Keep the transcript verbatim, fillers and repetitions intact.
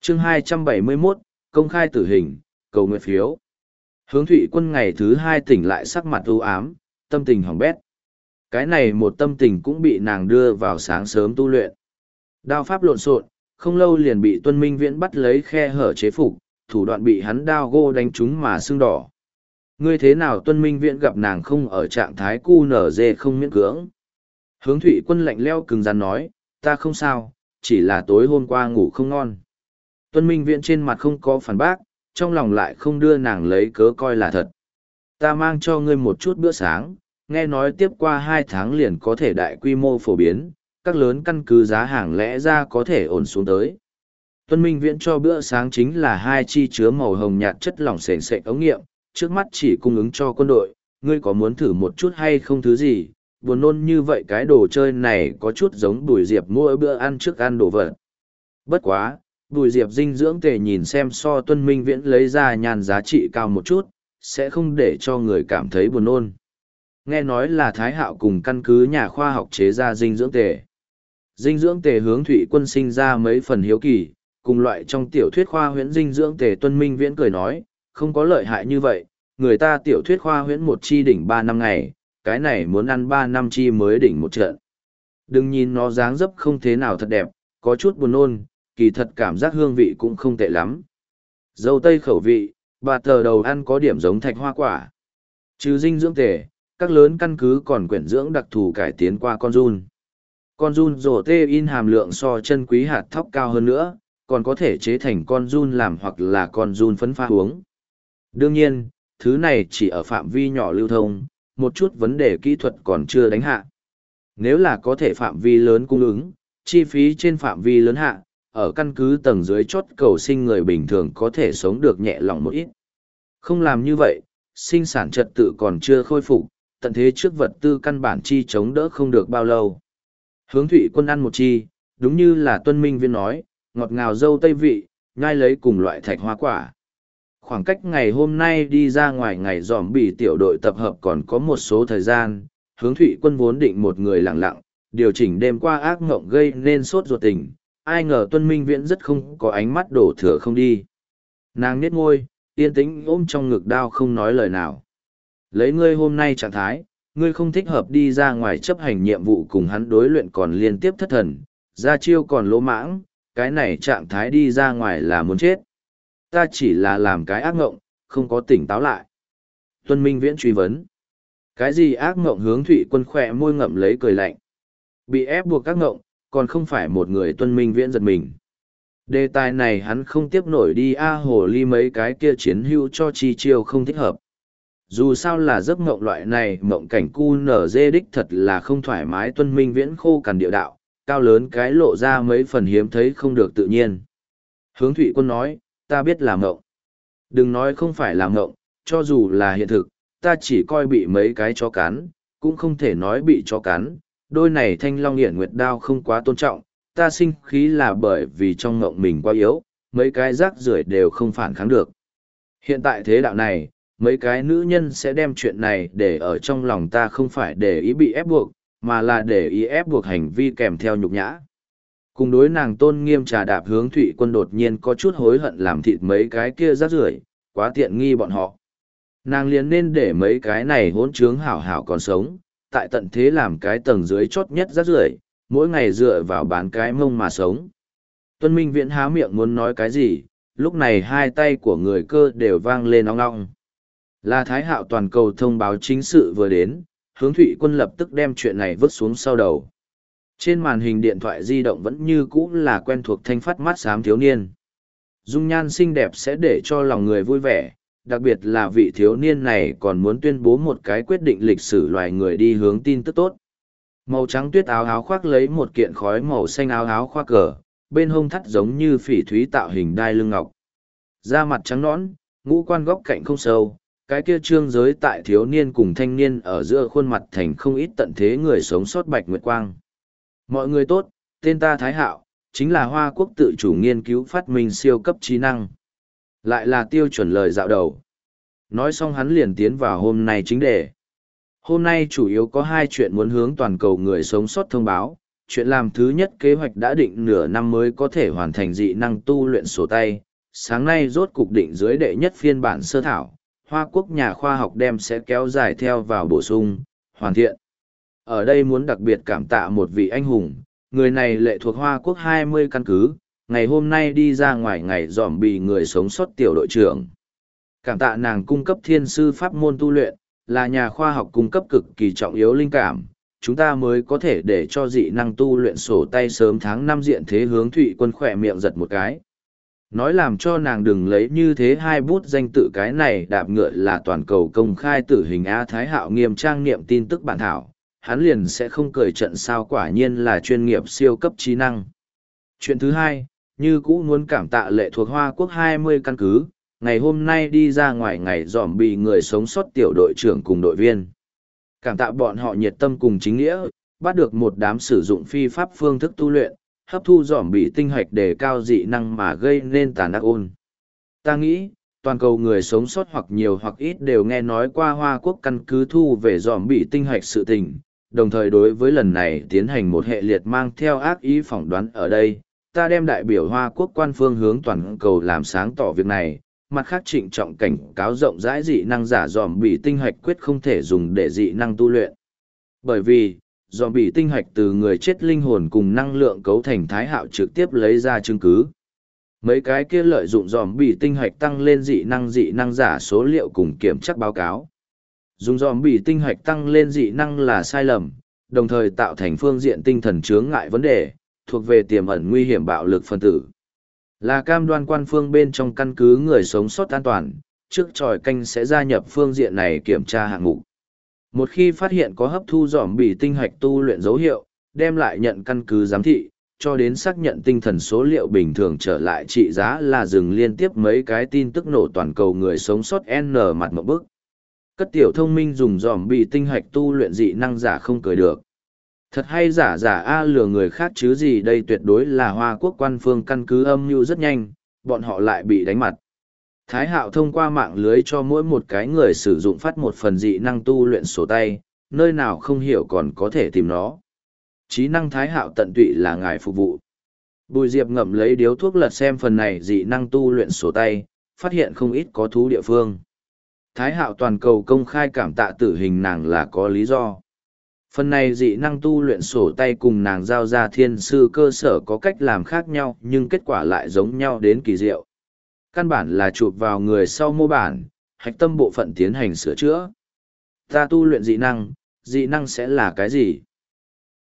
chương hai trăm bảy mươi mốt, công khai tử hình, cầu nguyện phiếu. Hướng Thụy Quân ngày thứ hai tỉnh lại sắc mặt u ám, tâm tình hỏng bét. Cái này một tâm tình cũng bị nàng đưa vào sáng sớm tu luyện. Đao pháp lộn xộn, không lâu liền bị Tuân Minh Viễn bắt lấy khe hở chế phục, thủ đoạn bị hắn đao gô đánh trúng mà sưng đỏ. Ngươi thế nào Tuân Minh Viễn gặp nàng không ở trạng thái cu nở dê không miễn cưỡng. Hướng Thụy Quân lạnh leo cứng rắn nói, ta không sao, chỉ là tối hôm qua ngủ không ngon. Tuân Minh Viễn trên mặt không có phản bác, trong lòng lại không đưa nàng lấy cớ coi là thật. Ta mang cho ngươi một chút bữa sáng, nghe nói tiếp qua hai tháng liền có thể đại quy mô phổ biến, các lớn căn cứ giá hàng lẽ ra có thể ổn xuống tới. Tuân Minh Viễn cho bữa sáng chính là hai chi chứa màu hồng nhạt chất lỏng sền sệt ống nghiệm, trước mắt chỉ cung ứng cho quân đội, ngươi có muốn thử một chút hay không thứ gì, buồn nôn như vậy cái đồ chơi này có chút giống Bùi Diệp mỗi bữa ăn trước ăn đồ vật. Bất quá, Bùi Diệp dinh dưỡng tề nhìn xem so Tuân Minh Viễn lấy ra nhàn giá trị cao một chút, sẽ không để cho người cảm thấy buồn nôn. Nghe nói là Thái Hạo cùng căn cứ nhà khoa học chế ra dinh dưỡng tề. Dinh dưỡng tề Hướng Thụy Quân sinh ra mấy phần hiếu kỳ, cùng loại trong tiểu thuyết khoa huyễn dinh dưỡng tề Tuân Minh Viễn cười nói, không có lợi hại như vậy, người ta tiểu thuyết khoa huyễn một chi đỉnh ba năm ngày, cái này muốn ăn ba năm chi mới đỉnh một trận. Đừng nhìn nó dáng dấp không thế nào thật đẹp, có chút buồn nôn, kỳ thật cảm giác hương vị cũng không tệ lắm. Dâu tây khẩu vị, bà tờ đầu ăn có điểm giống thạch hoa quả. Trừ dinh dưỡng tề, các lớn căn cứ còn quyển dưỡng đặc thù cải tiến qua con giun. Con giun rổ tê in hàm lượng so chân quý hạt thóc cao hơn nữa, còn có thể chế thành con giun làm hoặc là con giun phấn pha uống. Đương nhiên, thứ này chỉ ở phạm vi nhỏ lưu thông, một chút vấn đề kỹ thuật còn chưa đánh hạ. Nếu là có thể phạm vi lớn cung ứng, chi phí trên phạm vi lớn hạ, ở căn cứ tầng dưới chốt cầu sinh người bình thường có thể sống được nhẹ lòng một ít. Không làm như vậy, sinh sản trật tự còn chưa khôi phục, tận thế trước vật tư căn bản chi chống đỡ không được bao lâu. Hướng Thụy Quân ăn một chi, đúng như là Tuân Minh Viễn nói, ngọt ngào dâu tây vị, nhai lấy cùng loại thạch hoa quả. Khoảng cách ngày hôm nay đi ra ngoài ngày dòm bì tiểu đội tập hợp còn có một số thời gian, Hướng Thụy Quân vốn định một người lặng lặng, điều chỉnh đêm qua ác ngộng gây nên sốt ruột tình, ai ngờ Tuân Minh Viễn rất không có ánh mắt đổ thừa không đi. Nàng nhếch môi, yên tĩnh ôm trong ngực đao không nói lời nào. Lấy ngươi hôm nay trạng thái, ngươi không thích hợp đi ra ngoài chấp hành nhiệm vụ cùng hắn đối luyện còn liên tiếp thất thần, ra chiêu còn lỗ mãng, cái này trạng thái đi ra ngoài là muốn chết. Ta chỉ là làm cái ác ngộng, không có tỉnh táo lại. Tuân Minh Viễn truy vấn. Cái gì ác ngộng? Hướng Thụy Quân khỏe môi ngậm lấy cười lạnh. Bị ép buộc ác ngộng, còn không phải một người Tuân Minh Viễn giật mình. Đề tài này hắn không tiếp nổi đi a hồ ly mấy cái kia chiến hữu cho chi chiêu không thích hợp. Dù sao là giấc mộng loại này, mộng cảnh cu nở dê đích thật là không thoải mái. Tuân Minh Viễn khô cằn địa đạo, cao lớn cái lộ ra mấy phần hiếm thấy không được tự nhiên. Hướng Thụy Quân nói, ta biết là mộng. Đừng nói không phải là mộng, cho dù là hiện thực, ta chỉ coi bị mấy cái chó cắn, cũng không thể nói bị chó cắn. Đôi này thanh long hiển nguyệt đao không quá tôn trọng, ta sinh khí là bởi vì trong mộng mình quá yếu, mấy cái rác rưởi đều không phản kháng được. Hiện tại thế đạo này, mấy cái nữ nhân sẽ đem chuyện này để ở trong lòng ta, không phải để ý bị ép buộc, mà là để ý ép buộc hành vi kèm theo nhục nhã. Cùng đối nàng tôn nghiêm trà đạp. Hướng Thụy Quân đột nhiên có chút hối hận làm thịt mấy cái kia rác rưởi, quá tiện nghi bọn họ. Nàng liền nên để mấy cái này hỗn trướng hảo hảo còn sống, tại tận thế làm cái tầng dưới chót nhất rác rưởi, mỗi ngày dựa vào bán cái mông mà sống. Tuân Minh Viễn há miệng muốn nói cái gì, lúc này hai tay của người cơ đều vang lên ong ong. Là Thái Hạo toàn cầu thông báo chính sự vừa đến, Hướng Thụy Quân lập tức đem chuyện này vứt xuống sau đầu. Trên màn hình điện thoại di động vẫn như cũ là quen thuộc thanh phát mắt xám thiếu niên. Dung nhan xinh đẹp sẽ để cho lòng người vui vẻ, đặc biệt là vị thiếu niên này còn muốn tuyên bố một cái quyết định lịch sử loài người đi hướng tin tức tốt. Màu trắng tuyết áo áo khoác lấy một kiện khói màu xanh áo áo khoác cờ, bên hông thắt giống như phỉ thúy tạo hình đai lưng ngọc. Da mặt trắng nõn, ngũ quan góc cạnh không sâu, cái kia trương giới tại thiếu niên cùng thanh niên ở giữa khuôn mặt thành không ít tận thế người sống sót bạch nguyệt quang. Mọi người tốt, tên ta Thái Hạo, chính là Hoa Quốc tự chủ nghiên cứu phát minh siêu cấp trí năng. Lại là tiêu chuẩn lời dạo đầu. Nói xong hắn liền tiến vào hôm nay chính đề. Hôm nay chủ yếu có hai chuyện muốn hướng toàn cầu người sống sót thông báo. chuyện làm thứ nhất kế hoạch đã định nửa năm mới có thể hoàn thành dị năng tu luyện sổ tay. Sáng nay rốt cục định dưới đệ nhất phiên bản sơ thảo, Hoa Quốc nhà khoa học đem sẽ kéo dài theo vào bổ sung, hoàn thiện. Ở đây muốn đặc biệt cảm tạ một vị anh hùng, người này lệ thuộc Hoa Quốc hai mươi căn cứ, ngày hôm nay đi ra ngoài ngày dòm bị người sống sót tiểu đội trưởng. Cảm tạ nàng cung cấp thiên sư pháp môn tu luyện, là nhà khoa học cung cấp cực kỳ trọng yếu linh cảm, chúng ta mới có thể để cho dị năng tu luyện sổ tay sớm tháng năm diện thế hướng Thụy Quân khỏe miệng giật một cái. Nói làm cho nàng đừng lấy như thế hai bút danh tự cái này đạp ngựa là toàn cầu công khai tử hình A Thái Hạo nghiêm trang niệm tin tức bản thảo, hắn liền sẽ không cười trận sao quả nhiên là chuyên nghiệp siêu cấp trí năng. Chuyện thứ hai, như cũ muốn cảm tạ lệ thuộc Hoa Quốc hai mươi căn cứ, ngày hôm nay đi ra ngoài ngày dòm bị người sống sót tiểu đội trưởng cùng đội viên. Cảm tạ bọn họ nhiệt tâm cùng chính nghĩa, bắt được một đám sử dụng phi pháp phương thức tu luyện, hấp thu dòm bị tinh hoạch để cao dị năng mà gây nên tàn ác ôn. Ta nghĩ, toàn cầu người sống sót hoặc nhiều hoặc ít đều nghe nói qua Hoa Quốc căn cứ thu về dòm bị tinh hoạch sự tình, đồng thời đối với lần này tiến hành một hệ liệt mang theo ác ý phỏng đoán ở đây, ta đem đại biểu Hoa Quốc quan phương hướng toàn cầu làm sáng tỏ việc này, mặt khác trịnh trọng cảnh cáo rộng rãi dị năng giả dòm bị tinh hoạch quyết không thể dùng để dị năng tu luyện. Bởi vì, dòm bị tinh hoạch từ người chết linh hồn cùng năng lượng cấu thành Thái Hạo trực tiếp lấy ra chứng cứ. Mấy cái kia lợi dụng dòm bị tinh hoạch tăng lên dị năng dị năng giả số liệu cùng kiểm chắc báo cáo. Dùng dòm bị tinh hoạch tăng lên dị năng là sai lầm, đồng thời tạo thành phương diện tinh thần chướng ngại vấn đề, thuộc về tiềm ẩn nguy hiểm bạo lực phân tử. Là cam đoan quan phương bên trong căn cứ người sống sót an toàn, trước tròi canh sẽ gia nhập phương diện này kiểm tra hạng mục. Một khi phát hiện có hấp thu dòm bị tinh hoạch tu luyện dấu hiệu, đem lại nhận căn cứ giám thị, cho đến xác nhận tinh thần số liệu bình thường trở lại trị giá là dừng liên tiếp mấy cái tin tức nổ toàn cầu người sống sót N mặt một bức. Cất tiểu thông minh dùng dòm bị tinh hoạch tu luyện dị năng giả không cười được. Thật hay giả giả A lừa người khác chứ gì đây tuyệt đối là Hoa Quốc quan phương căn cứ âm mưu rất nhanh, bọn họ lại bị đánh mặt. Thái Hạo thông qua mạng lưới cho mỗi một cái người sử dụng phát một phần dị năng tu luyện sổ tay, nơi nào không hiểu còn có thể tìm nó. Trí năng Thái Hạo tận tụy là ngài phục vụ. Bùi Diệp ngậm lấy điếu thuốc lật xem phần này dị năng tu luyện sổ tay, phát hiện không ít có thú địa phương. Thái Hạo toàn cầu công khai cảm tạ tử hình nàng là có lý do. Phần này dị năng tu luyện sổ tay cùng nàng giao ra thiên sư cơ sở có cách làm khác nhau nhưng kết quả lại giống nhau đến kỳ diệu. Căn bản là chụp vào người sau mô bản, hạch tâm bộ phận tiến hành sửa chữa. Ta tu luyện dị năng, dị năng sẽ là cái gì?